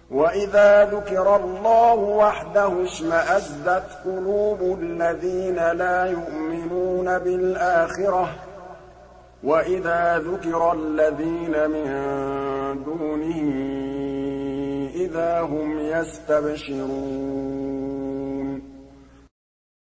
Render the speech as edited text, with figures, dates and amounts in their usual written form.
وَإِذَا ذُكِرَ اللَّهُ وَحْدَهُ اشْمَأَزَّتْ قُلُوبُ الَّذِينَ لَا يُؤْمِنُونَ بِالْآخِرَةِ ۖ وَإِذَا ذُكِرَ الَّذِينَ مِن دُونِهِ إِذَا هُمْ يَسْتَبْشِرُونَ